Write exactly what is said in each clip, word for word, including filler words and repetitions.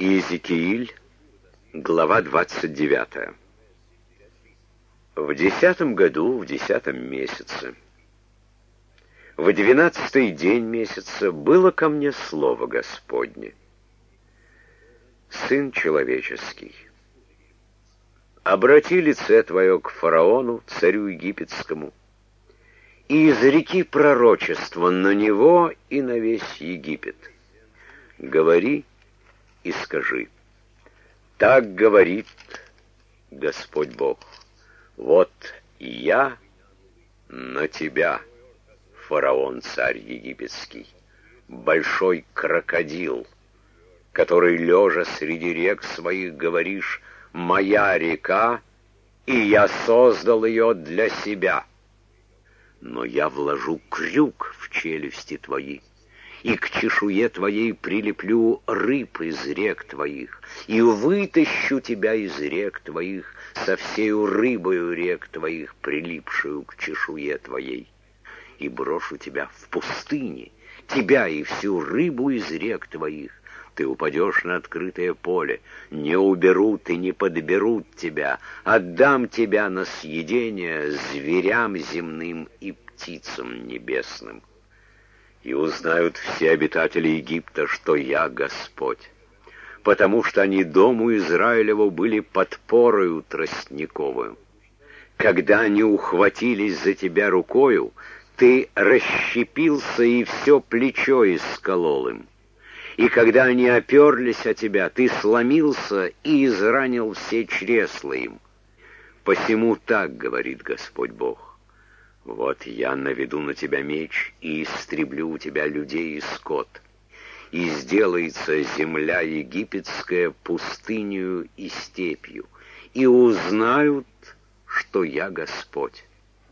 Иезекииль, глава двадцать девятая. В десятом году, в десятом месяце, в двенадцатый день месяца было ко мне слово Господне: Сын человеческий, обрати лице твое к фараону, царю египетскому, и изреки пророчество на него и на весь Египет. Говори и скажи: так говорит Господь Бог: вот я на тебя, фараон, царь египетский, большой крокодил, который, лежа среди рек своих, говоришь: моя река, и я создал ее для себя. Но я вложу крюк в челюсти твои, и к чешуе твоей прилеплю рыб из рек твоих, и вытащу тебя из рек твоих со всею рыбою рек твоих, прилипшую к чешуе твоей, и брошу тебя в пустыне, тебя и всю рыбу из рек твоих. Ты упадешь на открытое поле, не уберут и не подберут тебя, отдам тебя на съедение зверям земным и птицам небесным. И узнают все обитатели Египта, что я Господь, потому что они дому Израилеву были подпорою тростниковую. Когда они ухватились за тебя рукою, ты расщепился и все плечо исколол им. И когда они оперлись о тебя, ты сломился и изранил все чресла им. Посему так говорит Господь Бог: вот я наведу на тебя меч и истреблю у тебя людей и скот, и сделается земля египетская пустынью и степью, и узнают, что я Господь.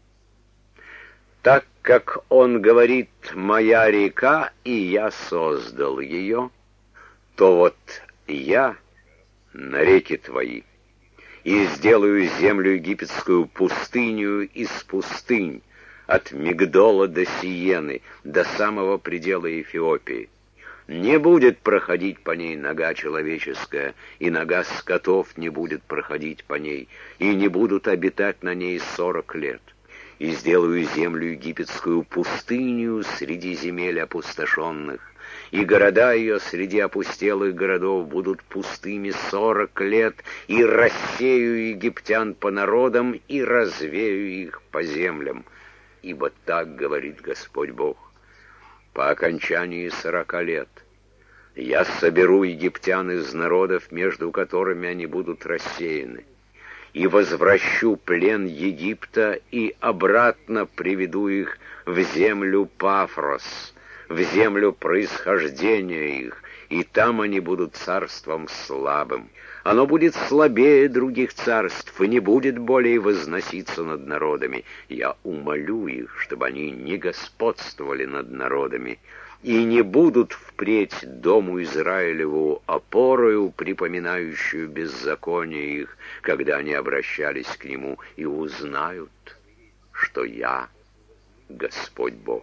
Так как он говорит: моя река, и я создал ее, то вот я на реки твои, и сделаю землю египетскую пустынью из пустынь, от Мигдола до Сиены, до самого предела Эфиопии. Не будет проходить по ней нога человеческая, и нога скотов не будет проходить по ней, и не будут обитать на ней сорок лет. И сделаю землю египетскую пустынью среди земель опустошенных, и города ее среди опустелых городов будут пустыми сорок лет, и рассею египтян по народам, и развею их по землям. Ибо так говорит Господь Бог: по окончании сорока лет я соберу египтян из народов, между которыми они будут рассеяны, и возвращу плен Египта, и обратно приведу их в землю Пафрос, в землю происхождения их, и там они будут царством слабым. Оно будет слабее других царств и не будет более возноситься над народами. Я умолю их, чтобы они не господствовали над народами, и не будут впредь дому Израилеву опорою, припоминающую беззаконие их, когда они обращались к нему, и узнают, что я Господь Бог.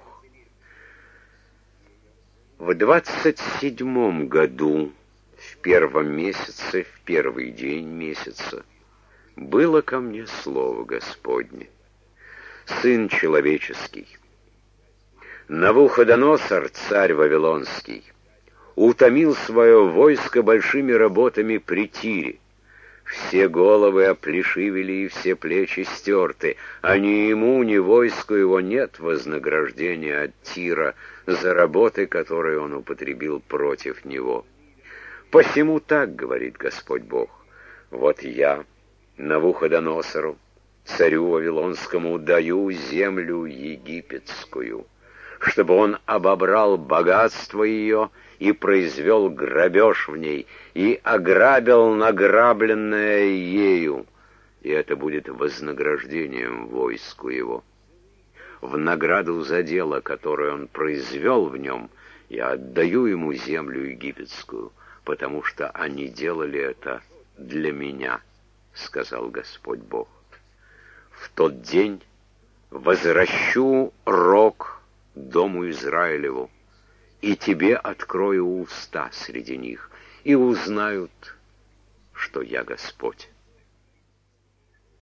В двадцать седьмом году, в первом месяце, в первый день месяца, было ко мне слово Господне: Сын человеческий, Навуходоносор, царь Вавилонский, утомил свое войско большими работами при Тире. Все головы оплешивели и все плечи стерты, а ни ему, ни войску его нет вознаграждения от Тира за работы, которые он употребил против него. Посему так говорит Господь Бог: вот я Навуходоносору, царю Вавилонскому, даю землю египетскую, чтобы он обобрал богатство ее и произвел грабеж в ней, и ограбил награбленное ею, и это будет вознаграждением войску его. В награду за дело, которое он произвел в нем, я отдаю ему землю египетскую, потому что они делали это для меня, сказал Господь Бог. В тот день возвращу рог дому Израилеву, и тебе открою уста среди них, и узнают, что я Господь».